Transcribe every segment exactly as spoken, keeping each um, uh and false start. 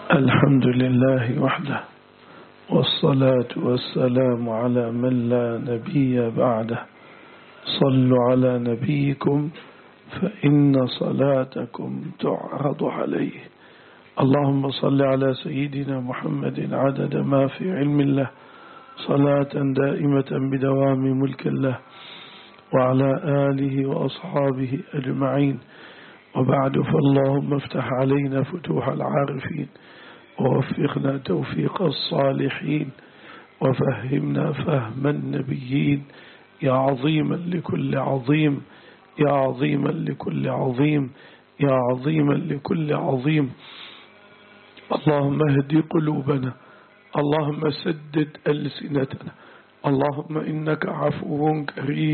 الحمد لله وحده، والصلاة والسلام على من لا نبي بعده. صلوا على نبيكم فإن صلاتكم تعرض عليه. اللهم صل على سيدنا محمد عدد ما في علم الله، صلاة دائمة بدوام ملك الله، وعلى آله وأصحابه أجمعين. وبعد، فاللهم افتح علينا فتوح العارفين، ووفقنا توفيق الصالحين، وفهمنا فهم النبيين، يا عظيما لكل عظيم، يا عظيما لكل عظيم، يا عظيما لكل عظيم. اللهم اهدي قلوبنا، اللهم سدد ألسنتنا، اللهم إنك عفو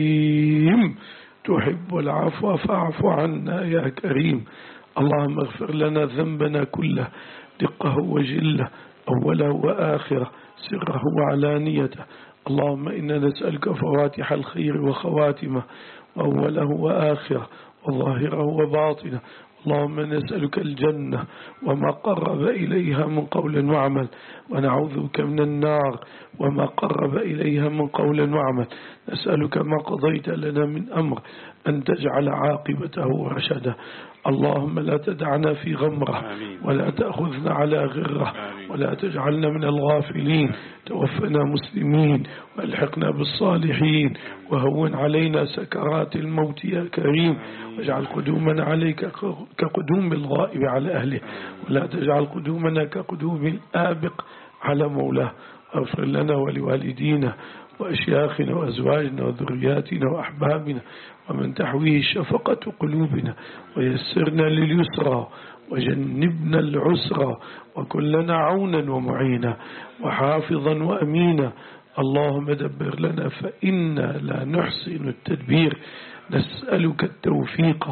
كريم تحب العفو فاعف عنا يا كريم. اللهم اغفر لنا ذنبنا كله، دقه وجله، أوله وآخره، سره وعلانيته. اللهم إنا نسألك فواتح الخير وخواتمه، وأوله وآخره، وظاهره وباطنه. اللهم نسألك الجنة وما قرب إليها من قول وعمل، ونعوذ بك من النار وما قرب إليها من قول وعمل. نسألك ما قضيت لنا من أمر أن تجعل عاقبته رشدا. اللهم لا تدعنا في غمرة، ولا تأخذنا على غرة، ولا تجعلنا من الغافلين. توفنا مسلمين والحقنا بالصالحين، وهون علينا سكرات الموت يا كريم، واجعل قدومنا عليك كقدوم الغائب على أهله، ولا تجعل قدومنا كقدوم الآبق على مولاه. واغفر لنا ولوالدينا وأشياخنا وأزواجنا وذرياتنا وأحبابنا ومن تحويه شفقة قلوبنا، ويسرنا لليسرى وجنبنا العسرى، وكلنا عونا ومعينا وحافظا وأمينا. اللهم دبر لنا فإنا لا نحسن التدبير. نسألك التوفيق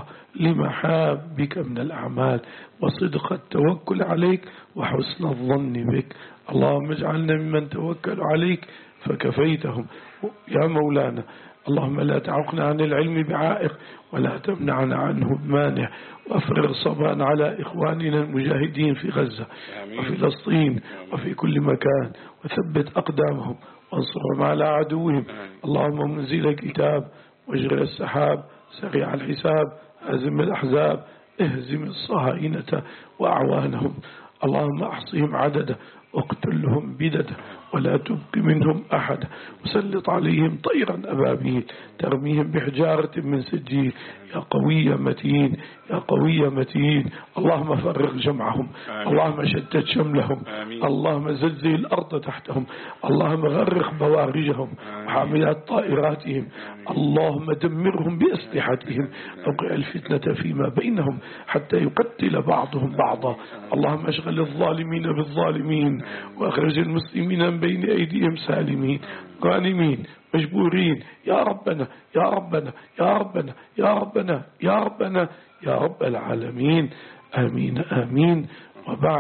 لمحابك من الأعمال، وصدق التوكل عليك، وحسن الظن بك. اللهم اجعلنا ممن توكل عليك فكفيتهم يا مولانا. اللهم لا تعقنا عن العلم بعائق، ولا تمنعنا عنه بمانع. وافرغ صبرا على إخواننا المجاهدين في غزة وفي فلسطين وفي كل مكان، وثبت أقدامهم وانصرهم على عدوهم. اللهم منزل الكتاب، واجري السحاب، سريع الحساب، هزم الأحزاب، اهزم الصهاينة وأعوانهم. اللهم أحصهم عددا، واقتلهم بددا، ولا تبق منهم أحد. وسلط عليهم طيرا أبابيل ترميهم بحجارة من سجيل. يا قوي متين، يا قوي متين. اللهم فرغ جمعهم، اللهم شتت شملهم، اللهم زلزل الأرض تحتهم، اللهم غرق بوارجهم وحاملات طائراتهم. اللهم دمرهم بأسلحتهم، أوقع الفتنة فيما بينهم حتى يقتل بعضهم بعضا. اللهم اشغل الظالمين بالظالمين، وأخرج المسلمين من بين أيديهم سالمين غانمين مجبورين. يا ربنا يا ربنا يا ربنا يا ربنا يا ربنا يا رب العالمين. آمين آمين. وبعد،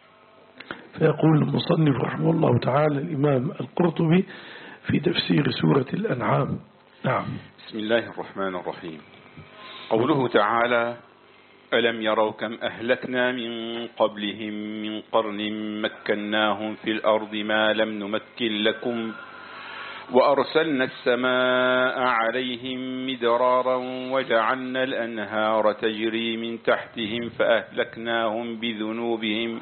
فيقول المصنف رحمه الله تعالى الإمام القرطبي في تفسير سورة الأنعام. نعم. بسم الله الرحمن الرحيم. قوله تعالى: ألم يروا كم أهلكنا من قبلهم من قرن مكناهم في الأرض ما لم نمكن لكم، وأرسلنا السماء عليهم مدرارا وجعلنا الأنهار تجري من تحتهم فأهلكناهم بذنوبهم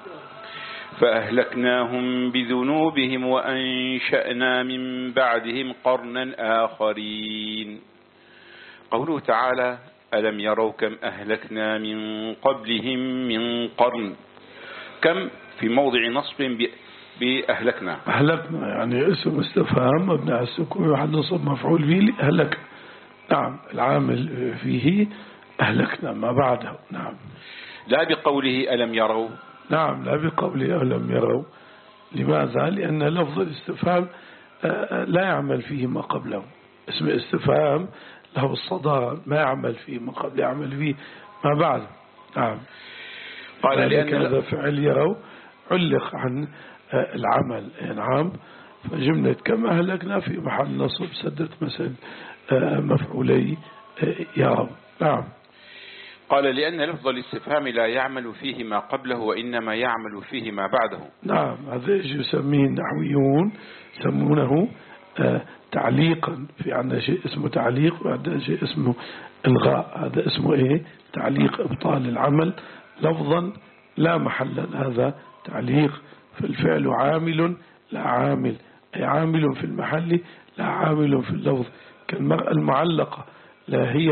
فأهلكناهم بذنوبهم وأنشأنا من بعدهم قرنا آخرين. قوله تعالى: ألم يروا كم أهلكنا من قبلهم من قرن. كم في موضع نصب بأهلكنا. أهلكنا يعني اسم استفهام مبني على السكون وحد نصب مفعول به أهلك. نعم، العامل فيه أهلكنا ما بعده. نعم، لا بقوله ألم يروا. نعم، لا بقوله ألم يروا. لماذا؟ لأن لفظ الاستفهام لا يعمل فيه ما قبله. اسم استفهام له الصدارة، ما يعمل فيه ما قبل، يعمل فيه ما بعد. نعم. قال لأن هذا فعل يروا علق عن العمل. نعم. فجملة كما أهلكنا في محل نصب سدت مثل مفعولي يروا. نعم. قال لأن لفظ الاستفهام لا يعمل فيه ما قبله وإنما يعمل فيه ما بعده. نعم، هذا يسميه النحويون يسمونه آه تعليقا. في عندنا شيء اسمه تعليق وعندنا شيء اسمه إلغاء. هذا اسمه إيه؟ تعليق إبطال العمل لفظا لا محل. هذا تعليق. فالفعل عامل لا عامل، أي عامل في المحل لا عامل في اللفظ. كالمرأة المعلقة لا هي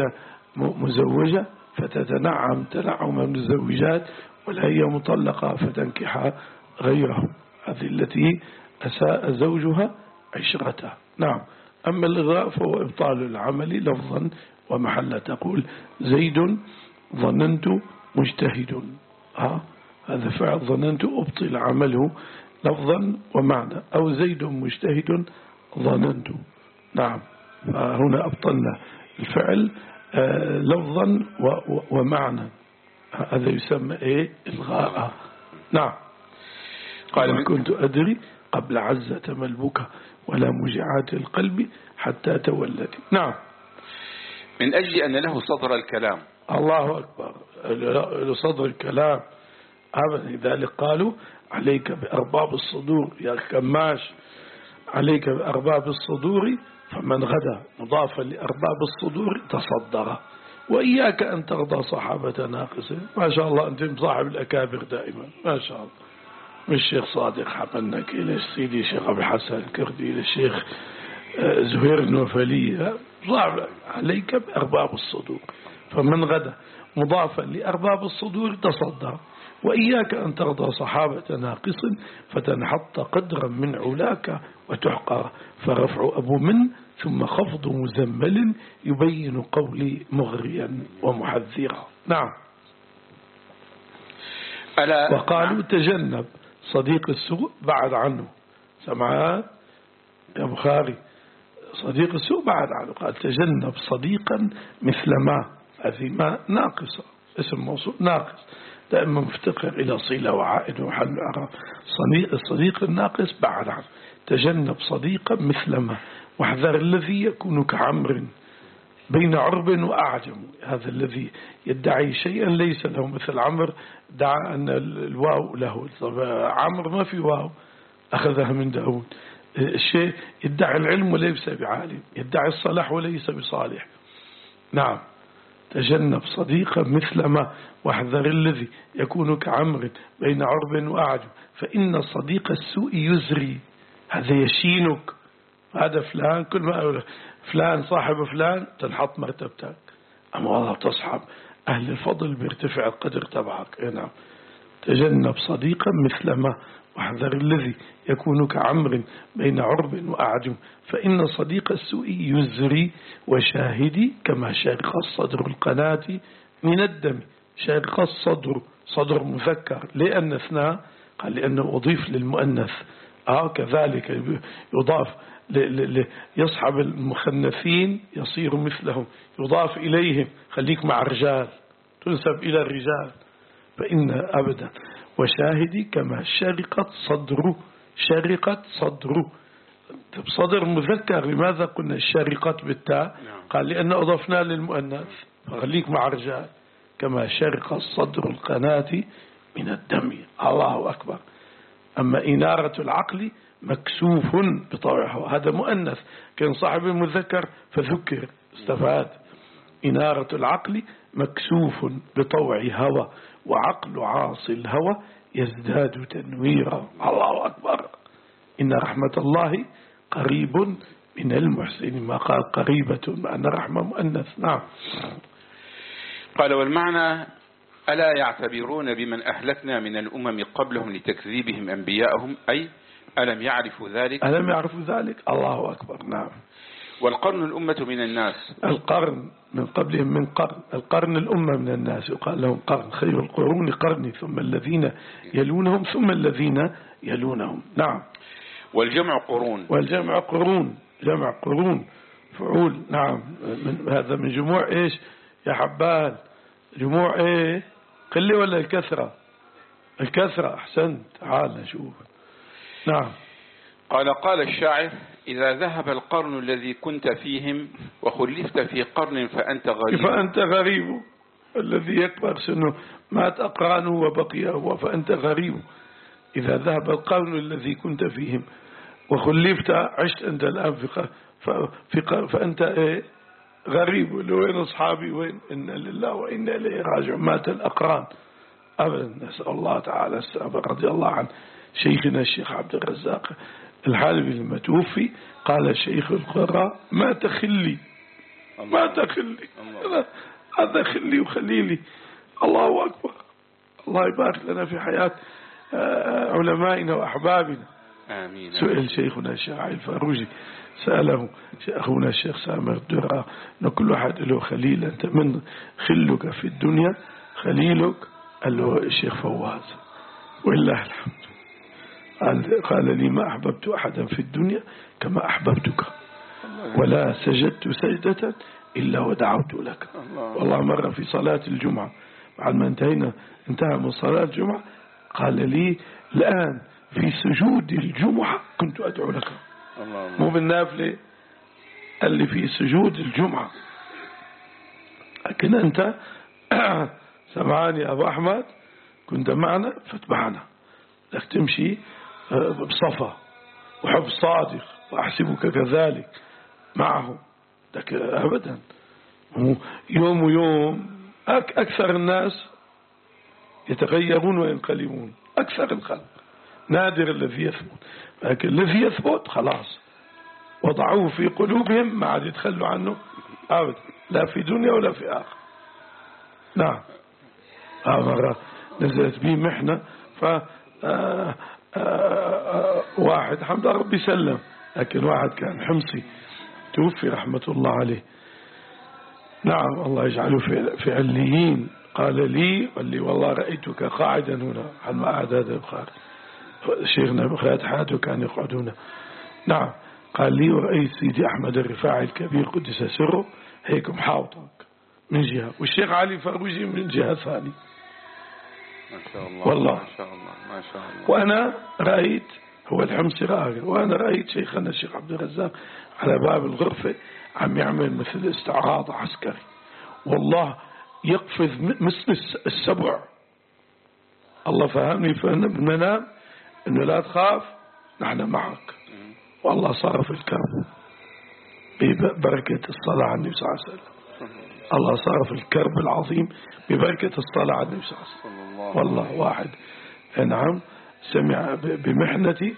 مزوجة فتتنعم تنعم المزوجات، ولا هي مطلقة فتنكح غيره، هذه التي أساء زوجها عشرتها. نعم. أما الإلغاء فهو إبطال العمل لفظا ومحلا. تقول زيد ظننت مجتهد، ها هذا فعل ظننت أبطل عمله لفظا ومعنى، أو زيد مجتهد ظننت. نعم، فهنا أبطلنا الفعل آه لفظا ومعنى. هذا يسمى إيه؟ إلغاء. نعم. قال ما كنت أدري قبل عزة ملبك ولا مجعات القلب حتى تولد. نعم. من أجل أن له صدر الكلام. الله أكبر، له صدر الكلام أبدا. لذلك قالوا عليك بأرباب الصدور يا كماش، عليك بأرباب الصدور، فمن غدا مضافا لأرباب الصدور تصدر. وإياك أن ترضى صحابة ناقصة. ما شاء الله أنت مصاحب الأكابر دائما، ما شاء الله. من الشيخ صادق حمنك إلى سيدي الشيخ أبو الحسن الكردي إلى الشيخ زهير النوفلي، صاحب. عليك بأرباب الصدور، فمن غدا مضافا لأرباب الصدور تصدر. وإياك أن ترضى صحابة ناقص فتنحط قدرا من علاك وتحقر. فرفع أبو من ثم خفض مزمل يبين قولي مغريا ومحذرا. نعم. ألا وقالوا تجنب صديق السوء بعد عنه. سمعان يا بخاري؟ صديق السوء بعد عنه. قال تجنب صديقا مثل ما، هذه ما ناقصة، اسم موصول ناقص، دائما مفتقر إلى صلة وعائد وحل أعراب. الصديق الناقص بعد عنه. تجنب صديقا مثل ما، واحذر الذي يكون كعمر بين عرب وأعجم. هذا الذي يدعي شيئا ليس له، مثل عمر دعا أن الواو له، عمر ما في واو أخذها من داود. الشيء يدعي العلم وليس بعالم، يدعي الصلاح وليس بصالح. نعم. تجنب صديقا مثل ما، واحذر الذي يكون كعمر بين عرب وأعجم، فإن صديق السوء يزري. هذا يشينك، هذا فلان، كل ما أقول فلان صاحب فلان تنحط مرتبتك. أما والله تصحب أهل الفضل بيرتفع القدر تبعك. نعم. تجنب صديقا مثل ما، واحذر الذي يكون كعمر بين عرب وأعجم، فإن صديق السوء يزري. وشاهدي كما شارق الصدر القناة من الدم. شارق الصدر، صدر مذكر لأن اثناء، قال لأنه أضيف للمؤنث. آه كذلك يضاف يصحب المخنثين يصير مثلهم، يضاف إليهم. خليك مع الرجال، تنسب إلى الرجال. فإن أبدا. وشاهدي كما شرقت صدره، شرقت صدره صدر مذكر. لماذا قلنا شرقت بالتاء؟ قال لأن أضفنا للمؤنث، فخليك مع الرجال. كما شرق الصدر القناة من الدم. الله أكبر. أما إنارة العقل مكسوف بطوعه، هذا مؤنث، كان صاحب المذكر فذكر استفاد. إنارة العقل مكسوف بطوع هوى، وعقل عاصي الهوى يزداد تنويرا. الله أكبر. إن رحمة الله قريب من المحسن، ما قال قريبة معنى رحمة مؤنث. نعم. قال والمعنى ألا يعتبرون بمن أهلكنا من الأمم قبلهم لتكذيبهم أنبياءهم، أي ألم يعرفوا ذلك؟ ألم يعرفوا ذلك. الله أكبر. نعم. والقرن الأمة من الناس. القرن من قبلهم من قرن، القرن الأمة من الناس، يقال لهم قرن. خير القرون قرني، ثم الذين يلونهم ثم الذين يلونهم. نعم. والجمع قرون. والجمع قرون، جمع قرون فعول. نعم. من هذا من جموع إيش يا حبال؟ جموع إيه؟ قلة ولا الكثرة؟ الكثرة. أحسنت. تعال نشوف. نعم. قال قال الشاعر إذا ذهب القرن الذي كنت فيهم وخلفت في قرن فأنت غريب. فأنت غريب. الذي يكبر سنه مات أقرانه وبقي هو فأنت غريب. إذا ذهب القرن الذي كنت فيهم وخلفت عشت أنت الآن في في فأنت إيه غريب. وين أصحابي وين؟ إن لله وإنا إليه راجعون. مات الأقران أبدا. نسأل الله تعالى السلامة. رضي الله عن شيخنا الشيخ عبد الرزاق الحالبي لما توفي قال شيخ القراء ما تخلي ما تخلي هذا خلي وخليلي. الله أكبر. الله يبارك لنا في حياة علمائنا وأحبابنا. آمين. سئل شيخنا الشيخ علي الفاروجي سأله أخونا الشيخ سامر الدرع أن كل واحد له خليل، أنت من خلك في الدنيا خليلك؟ قال له الشيخ فواز والله الحمد. قال, قال لي ما أحببت أحدا في الدنيا كما أحببتك ولا سجدت سجدة إلا ودعوت لك. والله مرة في صلاة الجمعة بعد ما انتهينا انتهى من صلاة الجمعة قال لي الآن في سجود الجمعة كنت أدعو لك. مو بالنافلة، قال لي في سجود الجمعة. لكن أنت سمعاني يا أبو أحمد كنت معنا فاتبعنا لك تمشي بصفا وحب صادق وأحسبك كذلك معه. لك أبدا يوم ويوم أكثر الناس يتغيرون وينقلبون، أكثر الخلق نادر الذي يثبت. لكن الذي يثبت خلاص وضعوه في قلوبهم ما عاد يتخلوا عنه أبدا، لا في دنيا ولا في آخر. نعم. مرة نزلت بي محنة ف آآ آآ واحد حمد ربي سلم، لكن واحد كان حمصي توفي رحمة الله عليه. نعم الله يجعله في عليين. قال لي قال لي والله رأيتك قاعدا هنا على المعهد هذا البخاري، شيخنا بخيات حياته كان يقعد هنا. نعم. قال لي ورأيت سيدي أحمد الرفاعي الكبير قدس سره هيك محاوطك من جهة والشيخ علي فاروجي من جهة ثانية. ما شاء الله. والله ما شاء الله ما شاء الله. وأنا رأيت هو الحمصي راقي، وأنا رأيت شيخنا الشيخ عبد الرزاق على باب الغرفة عم يعمل مثل استعراض عسكري، والله يقفز مثل السبع. الله فهمني فهمنا بالمنام إنه لا تخاف نحن معك. والله صرف الكرب ببركة الصلاة على النبي صلى الله عليه وسلم. الله صرف الكرب العظيم ببركة الصلاة على النبي صلى الله عليه وسلم. والله واحد نعم سمع بمحنتي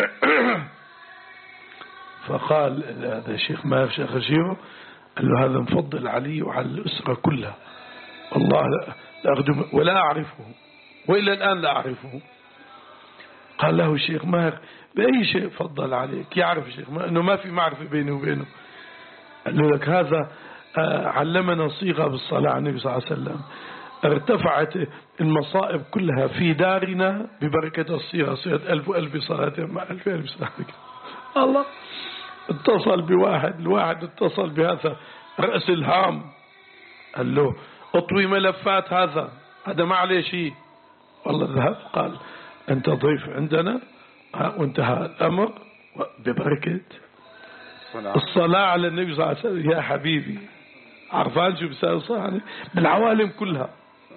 فقال هذا الشيخ ما شيخ شيخه قال له هذا مفضل علي وعلى الأسرة كلها والله لا أخدم ولا أعرفه وإلى الآن لا أعرفه. قال له الشيخ ماهر بأي شيء فضل عليك؟ يعرف الشيخ ما أنه ما في معرفة بينه وبينه. قال له لك هذا علمنا صيغة بالصلاة على النبي صلى الله عليه وسلم ارتفعت المصائب كلها في دارنا ببركة الصيغة، صيغة ألف وألف صلاة مع ألف ألف صلاة. الله اتصل بواحد الواحد اتصل بهذا رأس الهام قال له اطوي ملفات هذا هذا ما عليه شيء. والله ذهب قال أنت ضيف عندنا وانتهى الأمر ببركة الصلاة على النبي صلى الله عليه وسلم. يا حبيبي عرفان شو بسأل الصلاة بالعوالم كلها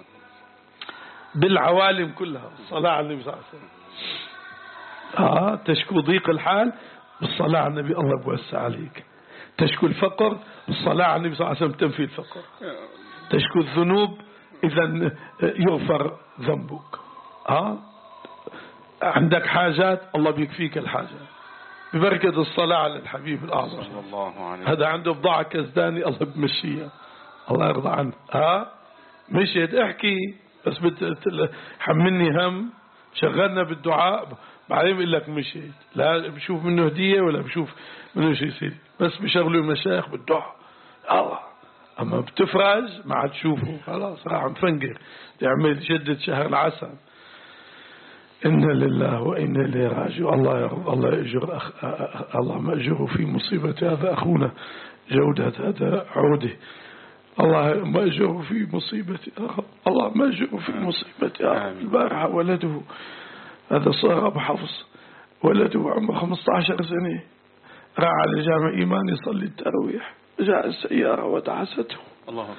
بالعوالم كلها الصلاة على النبي صلى الله عليه وسلم. آه تشكو ضيق الحال بالصلاة على النبي الله بوسع عليك. تشكو الفقر بالصلاة على النبي صلى الله عليه وسلم تنفي الفقر. تشكو الذنوب إذا يغفر ذنبك. آه عندك حاجات الله بيكفيك الحاجات ببركة الصلاة على الحبيب الأعظم. هذا عنده بضاعة كزداني الله بمشيها الله يرضى عنه. ها مشيت احكي بس حملني هم شغلنا بالدعاء بعدين بيقول لك مشيت لا بشوف منه هدية ولا بشوف منه شيء سيدي بس بشغلوا المشايخ بالدعاء. الله أما بتفرج ما عاد تشوفه خلاص راح مفنقر تعمل جدة شهر العسل. إنا لله وإنا إليه راجعون. الله يرضى الله يأجر أخ... الله ما أجره في مصيبة هذا أخونا جودة هذا عوده. الله ما أجره في مصيبة الله ما أجره في مصيبة البارحة ولده هذا صار أبو حفص ولده عمره خمسة عشر سنة راح على جامع إيمان يصلي التراويح جاء السيارة ودعسته. الله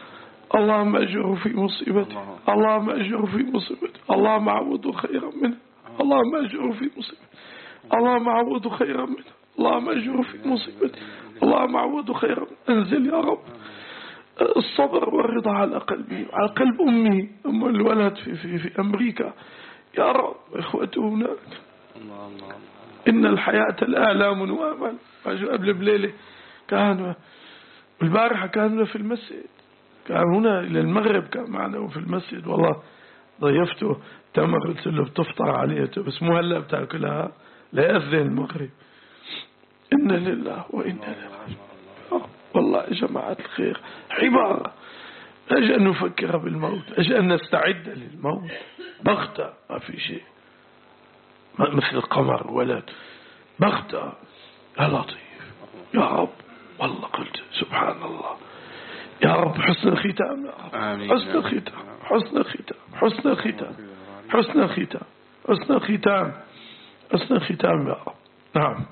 اللهم أجره في مصيبته، اللهم أجره في مصيبته، اللهم عوضه خيرا منه، اللهم أجره في مصيبته، اللهم عوضه خيرا منه، اللهم أجره في مصيبته، اللهم عوضه خيرا منه. أنزل يا رب الصبر والرضا على قلبي، على قلب أمي، أم الولد في, في, في أمريكا يا رب، إخوته هناك. إن الحياة الآلام وأمل. قبل بليلة كان البارحة كان في المسجد، كان هنا إلى المغرب كان معنا في المسجد، والله ضيفته تمر، قلت له بتفطر عليه بس مو هلا بتاكلها لا يأذن المغرب. إن لله وإنا إليه راجعون. والله يا جماعة الخير عبارة أجل أن نفكر بالموت، أجل أن نستعد للموت بغتة، ما في شيء مثل القمر ولد بغتة. يا لطيف يا رب، والله قلت سبحان الله يا رب. حسن الختام يا رب، حسن الختام، حسن الختام، حسن الختام، حسن الختام، حسن الختام، حسن الختام يا رب. نعم.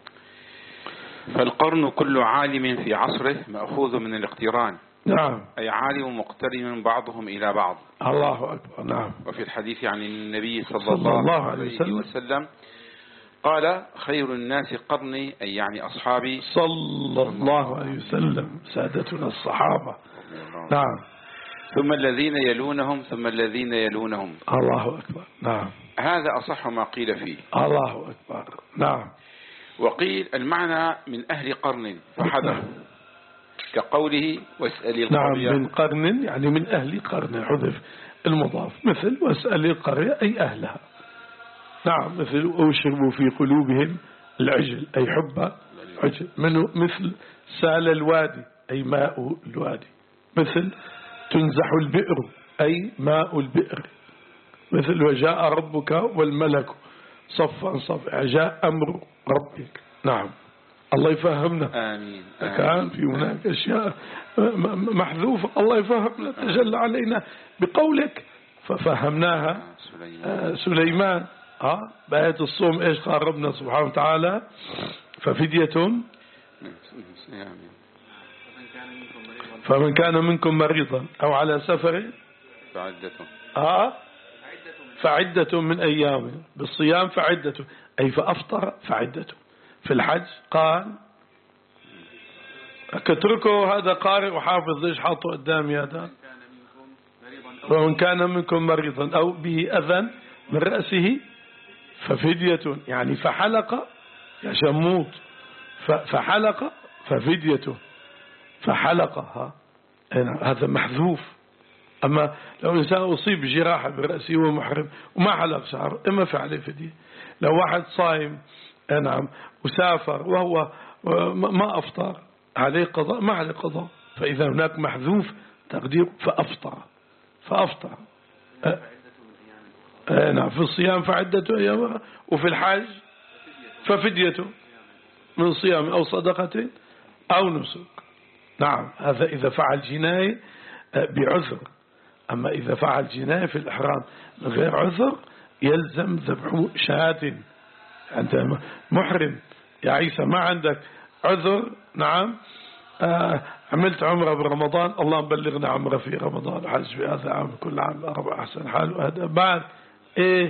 فالقرن كل عالم في عصره مأخوذ من الاقتران. نعم. أي عالم مقترن بعضهم إلى بعض. الله أكبر. نعم. وفي الحديث عن النبي صلى, صلى الله, الله عليه عليه وسلم, وسلم قال خير الناس قرني، أي يعني أصحابي صلى الله عليه وسلم، سادتنا الصحابة. نعم. ثم الذين يلونهم ثم الذين يلونهم. الله أكبر. نعم. هذا أصح ما قيل فيه. الله أكبر. نعم. وقيل المعنى من أهل قرن فحذر، كقوله واسأل القرية. نعم، من قرن يعني من أهل قرن، حذف المضاف، مثل واسأل القرية أي أهلها. نعم. مثل أوشربوا في قلوبهم العجل أي حب عجل. منه مثل سال الوادي أي ماء الوادي. مثل تنزح البئر أي ماء البئر. مثل وجاء ربك والملك صفا صفا، جاء أمر ربك. نعم. الله يفهمنا. آمين. كان في هناك أشياء محذوفة، الله يفهمنا. تجلى علينا بقولك ففهمناها سليمان, سليمان. ها بآية الصوم إيش قال ربنا سبحانه وتعالى؟ ففدية فمن كان منكم مريضا أو على سفر فعدة ها فعدة من أيام، بالصيام فعدة أي فأفطر فعدة. في الحج قال كتركوا هذا قارئ وحافظ، ليش حاطه قدامي هذا؟ ومن كان منكم مريضا أو به أذى من رأسه ففدية، يعني فحلق يا شموت، فحلق ففدية، فحلقها هذا محذوف. أما لو إنسان أصيب جراحة برأسه وهو محرم وما حلق شعره إما فعله فدية. لو واحد صائم نعم وسافر وهو ما أفطر عليه قضاء ما عليه قضاء. فإذا هناك محذوف تقدير فأفطر فأفطر أه أه نعم. في الصيام فعدته أيام، وفي الحج ففديته من صيام أو صدقة أو نسك. نعم. هذا إذا فعل جناية بعذر. أما إذا فعل جناية في الإحرام من غير عذر يلزم ذبح شاة. أنت محرم يا عيسى ما عندك عذر. نعم. آه عملت عمرة برمضان، الله بلغنا عمرة في رمضان، حج في هذا عام كل عام أربع أحسن حال. وهذا بعد إيه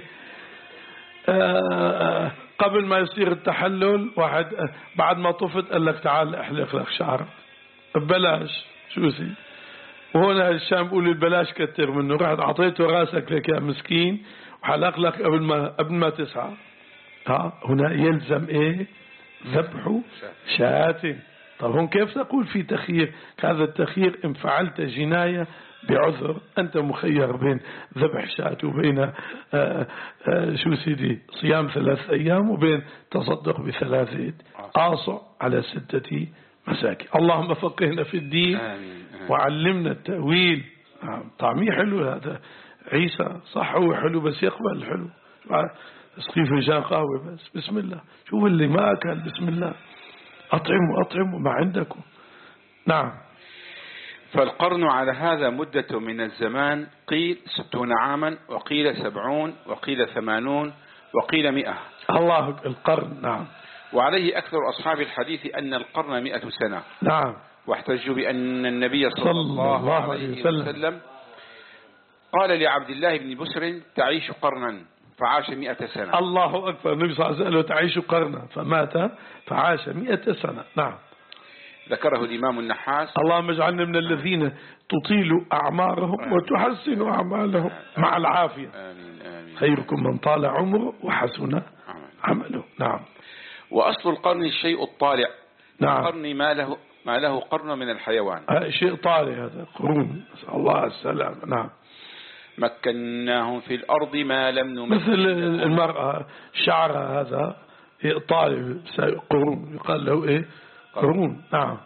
آه قبل ما يصير التحلل واحد آه بعد ما طفت قال لك تعال احلق لك شعر ببلاش. شو سي وهنا الشام بيقول البلاش كتر منه، رحت أعطيته راسك لك يا مسكين وحلق لك قبل ما قبل ما تسعى. ها هنا يلزم ايه ذبح شاة. طب هون كيف تقول في تخيير؟ هذا التخيير إن فعلت جناية بعذر أنت مخير بين ذبح شاة وبين آآ آآ شو سيدي صيام ثلاث أيام وبين تصدق بثلاثة آصع على ستة مساكين. اللهم فقهنا في الدين وعلمنا التأويل. طعمي حلو هذا عيسى صح، هو حلو بس يقبل الحلو. اسقي فنجان قهوة بس بسم الله. شوف اللي ما أكل بسم الله أطعموا أطعموا ما عندكم. نعم. فالقرن على هذا مدة من الزمان، قيل ستون عاما وقيل سبعون وقيل ثمانون وقيل مئة. الله القرن. نعم. وعليه أكثر أصحاب الحديث أن القرن مئة سنة. نعم. واحتجوا بأن النبي صلى الله عليه وسلم قال لعبد الله بن بسر تعيش قرنا فعاش مئة سنة. الله أكبر. النبي صلى الله عليه وسلم تعيش قرنا فمات فعاش مئة سنة. نعم. ذكره الإمام النحاس. اللهم اجعلنا من الذين تطيل أعمارهم آمين. وتحسن أعمالهم مع العافية. آمين آمين. خيركم من طال عمره وحسن آمين. عمله. نعم. وأصل القرن الشيء الطالع. نعم. القرن ما له ما له قرن من الحيوان. شيء طالع هذا قرون. نسأل الله السلام. نعم. مكناهم في الأرض ما لم نمكن. مثل المرأة شعرها هذا طالع قرون يقال له إيه قرون. نعم.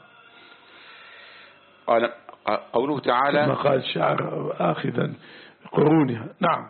قال قوله تعالى ما قال شعر آخذا قرونها. نعم.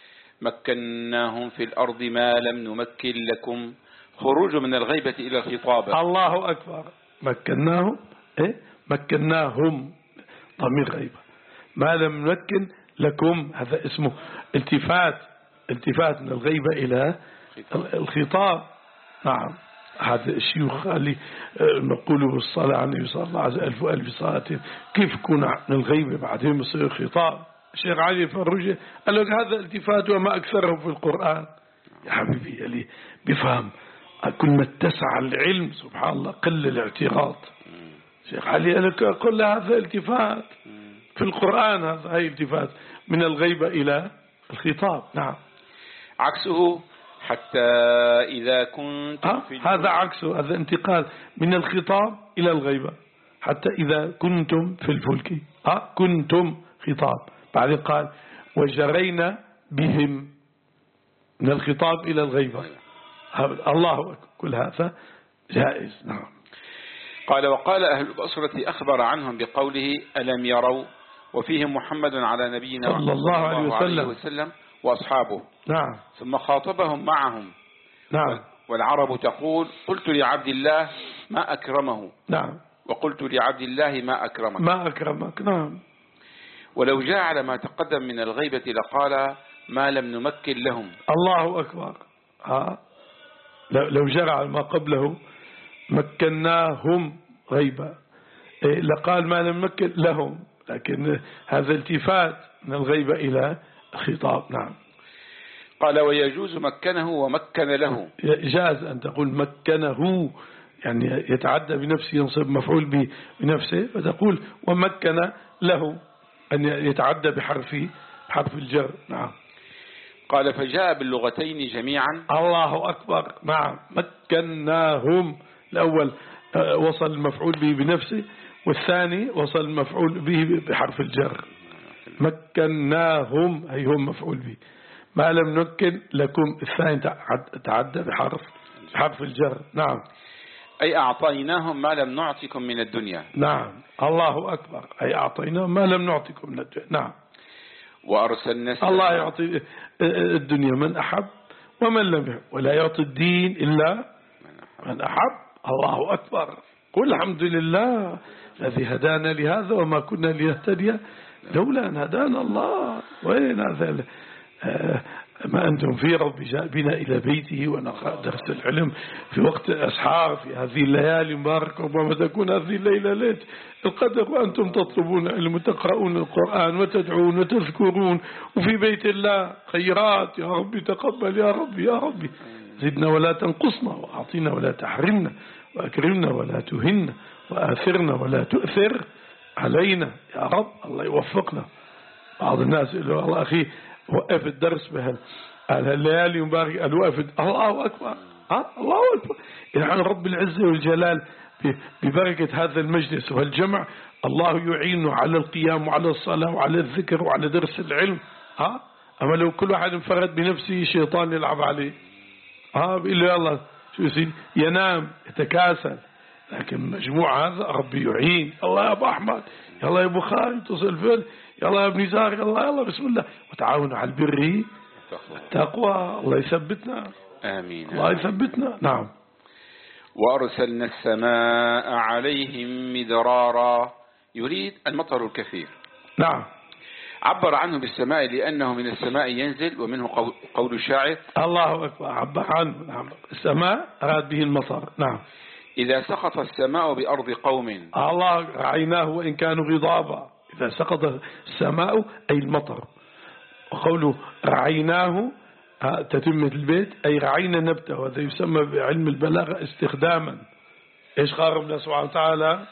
مكناهم في الأرض ما لم نمكن لكم خروج من الغيبة إلى الخطاب. الله أكبر. مكناهم إيه مكناهم ضمير غيبة ما لم نمكن لكم هذا اسمه التفات التفات من الغيبة إلى الخطاب. نعم. هذا الشيوخ اللي نقوله الصلاة على النبي صلى الله عليه وسلم ألف ألف صلاة كيف كون من الغيبة بعدين يصير خطاب. الشيخ علي الفروجي قال لك هذا التفات وما أكثره في القرآن. يا حبيبي اللي بيفهم كل ما اتسع العلم سبحان الله قل الاعتراض. الشيخ علي قال لك كل هذا التفات في القرآن هذا هي التفات من الغيبة إلى الخطاب. نعم. عكسه حتى إذا كنت في هذا عكسه هذا انتقال من الخطاب إلى الغيبة حتى إذا كنتم في الفلك ها كنتم خطاب بعدين قال وجرينا بهم من الخطاب إلى الغيبة. الله أكبر. كل هذا جائز. نعم. قال وقال أهل البصرة أخبر عنهم بقوله ألم يروا وفيهم محمد على نبينا صلى الله عليه وسلم, وسلم وأصحابه. نعم. ثم خاطبهم معهم. نعم. والعرب تقول قلت لعبد الله ما أكرمه. نعم. وقلت لعبد الله ما أكرمك. ما أكرمك. نعم. ولو جاء على ما تقدم من الغيبة لقال ما لم نمكن لهم. الله أكبر. ها لو جرى على ما قبله مكناهم غيبة إيه لقال ما لم نمكن لهم لكن هذا التفات من الغيبة إلى الخطاب. نعم. قال ويجوز مكنه ومكن له. جاز أن تقول مكنه يعني يتعدى بنفسه ينصب مفعول به بنفسه فتقول ومكن له أن يتعدى بحرف حرف الجر. نعم. قال فجاء باللغتين جميعا. الله أكبر. نعم. مكناهم الأول وصل المفعول به بنفسه والثاني وصل المفعول به بحرف الجر. مكناهم أي هم مفعول به ما لم نمكن لكم الثاني تعدى بحرف بحرف الجر. نعم. أي أعطيناهم ما لم نعطيكم من الدنيا. نعم. الله أكبر. أي أعطيناهم ما لم نعطيكم من الدنيا. نعم. وأرسلنا الله يعطي الدنيا من أحب ومن لم يحب ولا يعطي الدين إلا من أحب. الله أكبر. قل الحمد لله الذي هدانا لهذا وما كنا لنهتدي لولا أن هدانا الله. وين هذا ما أنتم في رب جاء بنا إلى بيته ونقرأ درس العلم في وقت الأسحار في هذه الليالي المباركة ربما تكون هذه الليلة ليلة القدر وأنتم تطلبون علم وتقرؤون القرآن وتدعون وتذكرون وفي بيت الله خيرات. يا ربي تقبل يا ربي يا ربي زدنا ولا تنقصنا وأعطينا ولا تحرمنا وأكرمنا ولا تهنا وآثرنا ولا تؤثر علينا يا رب. الله يوفقنا. بعض الناس يقولوا الله أخي وقف الدرس بها الليالي مبارك قال وقف الله أكبر. ها الله أكبر. يعني رب العزة والجلال ببركة هذا المجلس والجمع الله يعينه على القيام وعلى الصلاة وعلى الذكر وعلى درس العلم. ها أما لو كل واحد انفرد بنفسه شيطان يلعب عليه. ها بيقول له يلا شو يصير ينام يتكاسل. لكن مجموعة هذا ربي يعين. الله يا أبو أحمد يلا يا أبو خالد تصل فين يلا يا ابن زار يلا يلا بسم الله وتعاونوا على البر التقوى. الله يثبتنا. آمين. الله يثبتنا. نعم. وأرسلنا السماء عليهم مدرارا يريد المطر الكثير. نعم. عبر عنه بالسماء لأنه من السماء ينزل ومنه قول الشاعر الله أكبر. عبر عنه. نعم. السماء أراد به المطر. نعم. إذا سقط السماء بأرض قوم. الله رعيناه وإن كانوا غضابا. إذا سقط السماء أي المطر. وقوله رعيناه تتمة البيت أي رعينا نبته، وهذا يسمى بعلم البلاغة استخداما. إيش قال ربنا سبحانه وتعالى؟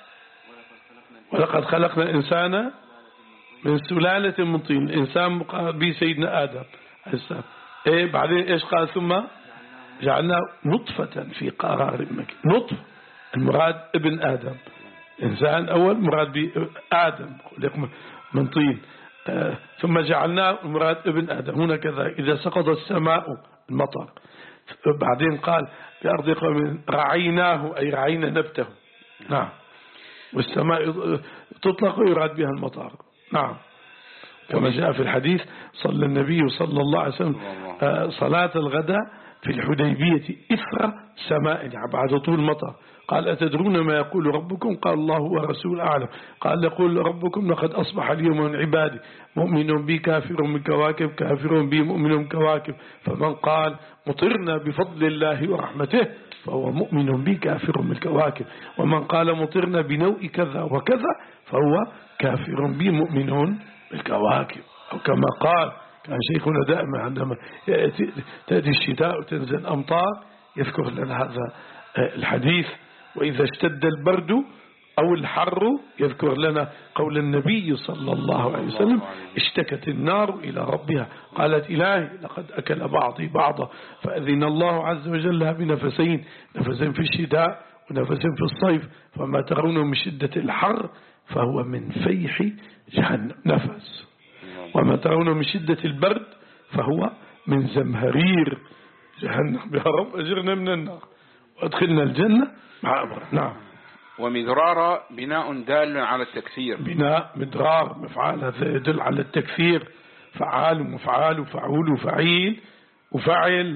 ولقد خلقنا الإنسان من سلالة من طين. الإنسان به سيدنا آدم السلام. إيه بعدين إيش قال؟ ثم جعلناه نطفة في قرار مكين. نطف المراد ابن آدم. إنسان أول مراد بآدم من طين. آه ثم جعلناه المراد ابن آدم. هنا كذا إذا سقط السماء المطر. بعدين قال بأرض قوم رعيناه أي رعينا نبته. نعم. والسماء تطلق ويراد بها المطر. نعم. كما جاء في الحديث صلى النبي صلى الله عليه وسلم آه صلاة الغداء في الحديبية إثر سماء بعد طول مطر. قال أتدرون ما يقول ربكم؟ قال الله ورسول أعلم. قال يقول ربكم لقد أصبح اليوم من عبادي مؤمن بي كافر من كواكب كافر بي مؤمن من كواكب. فمن قال مطرنا بفضل الله ورحمته فهو مؤمن بي كافر من كواكب. ومن قال مطرنا بنوء كذا وكذا فهو كافر بي مؤمنون بالكواكب. أو كما قال كان شيخنا دائما عندما تأتي الشتاء وتنزل أمطار يذكر لنا هذا الحديث. وإذا اشتد البرد أو الحر يذكر لنا قول النبي صلى الله عليه وسلم اشتكت النار إلى ربها قالت إلهي لقد أكل بعضي بعضا فأذن الله عز وجل لها بنفسين، نفسين في الشتاء ونفسين في الصيف. فما ترون من شدة الحر فهو من فيح جهنم نفس، وما ترون من شدة البرد فهو من زمهرير جهنم. يا رب أجرنا من النار وادخلنا الجنة مع أمر. نعم. ومدرار بناء دال على التكثير. بناء مدرار مفعال هذا يدل على التكثير. فعال ومفعال وفعول وفعيل وفعل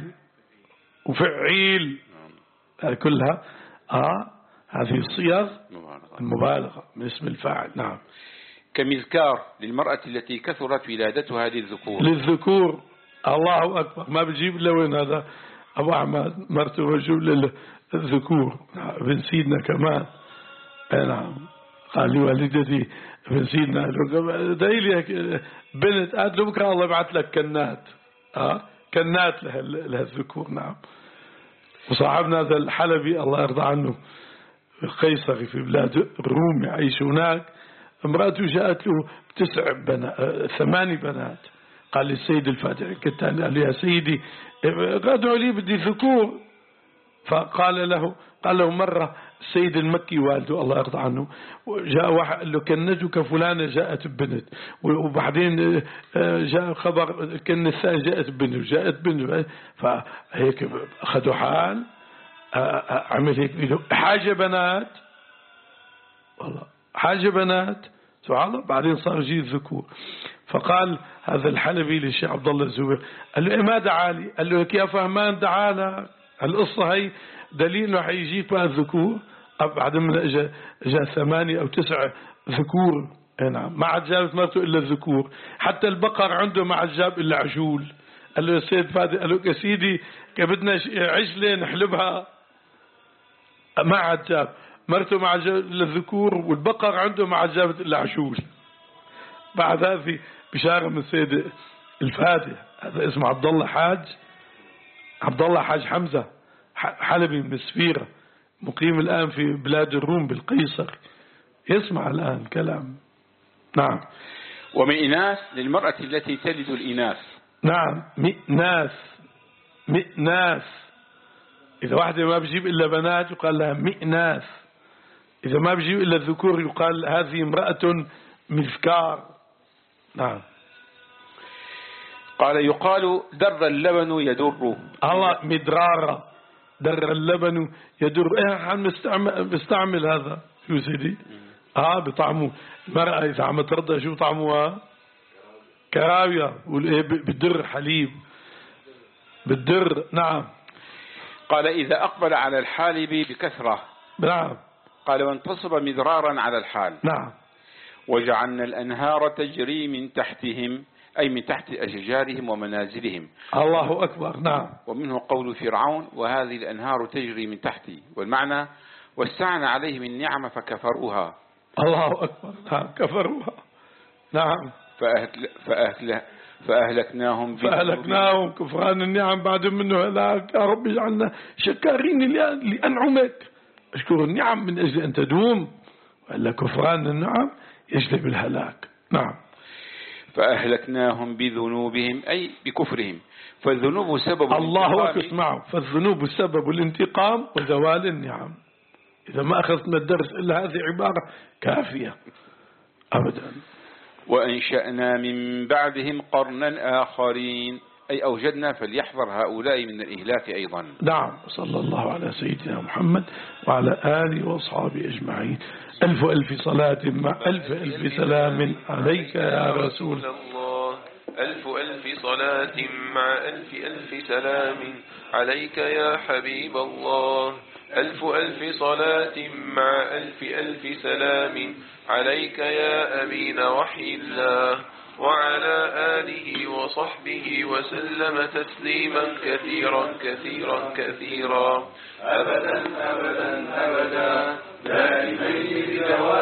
وفعيل كلها آه هذه الصيغ المبالغة من اسم الفاعل. نعم. كمذكار للمرأة التي كثرت ولادتها للذكور. للذكور الله أكبر. ما بجيب لوين هذا أبو أحمد مرته وجوب للذكور. ابن سيدنا كمان. نعم. قال لي والدتي ابن سيدنا دايلي بنت قالت له بكره الله يبعث لك كنات. آه كنات لهالذكور. نعم. وصاحبنا هذا الحلبي الله يرضى عنه القيصري في بلاد الروم يعيش هناك. امرأته جاءت له بتسع بنات ثماني بنات. قال لي السيد الفاتح كتان قال لي يا سيدي قدعوا لي بدي ذكور. فقال له قال له مرة السيد المكي والده الله يرضى عنه جاء واحد قال له كنتك فلانة جاءت ببنت. وبعدين جاء خبر كن الثاني جاءت ببنت وجاءت بنت. فهيك أخذوا حال عمل هيك حاجة بنات والله حاجة بنات سبحان الله. بعدين صار يجي الذكور. فقال هذا الحلبي للشيخ عبد الله الزبير قال له ما دعالي؟ قال له يا فهمان دعالك القصة هي دليل انه حيجيك مع الذكور. بعد ما اجى اجى ثمانية او تسع ذكور. نعم. ما عاد جابت مرته الا الذكور. حتى البقر عنده ما عاد جاب الا عجول. قال له السيد فادي قال له يا سيدي بدنا عجلة نحلبها. ما عاد جاب مرته ما عاد جاب الا الذكور والبقر عنده ما عاد جابت الا عجول. بعد هذه بشارة من السيد الفادي هذا اسمه عبد الله حاج عبد الله حاج حمزة حلبي من السفيرة مقيم الآن في بلاد الروم بالقيصر يسمع الآن كلام. نعم. ومن إناث للمرأة التي تلد الإناث. نعم. مئناث مئناث. إذا واحدة ما بجيب إلا بنات يقال لها مئناث. إذا ما بجيب إلا الذكور يقال هذه امرأة مذكار. نعم. قال يقال در اللبن يدر. الله مدرارة در اللبن يدر. ايه نستعمل بستعمل هذا شو سيدي اه بطعمه. المرأة إذا عم ترضى شو طعمها؟ كراوية. بالدر حليب بالدر. نعم. قال إذا أقبل على الحالب بكثرة. نعم. قال وانتصب مدرارا على الحال. نعم. وجعلنا الأنهار تجري من تحتهم أي من تحت أشجارهم ومنازلهم. الله أكبر. نعم. ومنه قول فرعون وهذه الأنهار تجري من تحتي. والمعنى واستعن عليهم النعم فكفروها. الله أكبر. نعم كفروها. نعم فأهل فأهل فأهلكناهم فأهلكناهم كفران النعم بعد منه هلاك. يا رب اجعلنا شكارين لأنعمك. أشكر النعم من أجل أن تدوم، وإلا كفران النعم يجلب الهلاك. نعم. فأهلكناهم بذنوبهم أي بكفرهم، فالذنوب سبب الله أكبر. معه فالذنوب سبب الانتقام وزوال النعم. إذا ما أخذت من الدرس إلا هذه عبارة كافية أبدا. وأنشأنا من بعدهم قرنا آخرين أي أوجدنا، فليحذر هؤلاء من الإهلاك أيضا. نعم. صلى الله على سيدنا محمد وعلى آله وأصحابه أجمعين. ألف ألف صلاة مع ألف ألف سلام عليك يا رسول الله. ألف ألف صلاة مع ألف ألف سلام عليك يا حبيب الله. ألف ألف صلاة مع ألف ألف سلام عليك يا أمين وحي الله، وعلى آله وصحبه وسلم تسليما كثيرا كثيرا كثيرا أبدا أبدا أبدا دائمين بدوام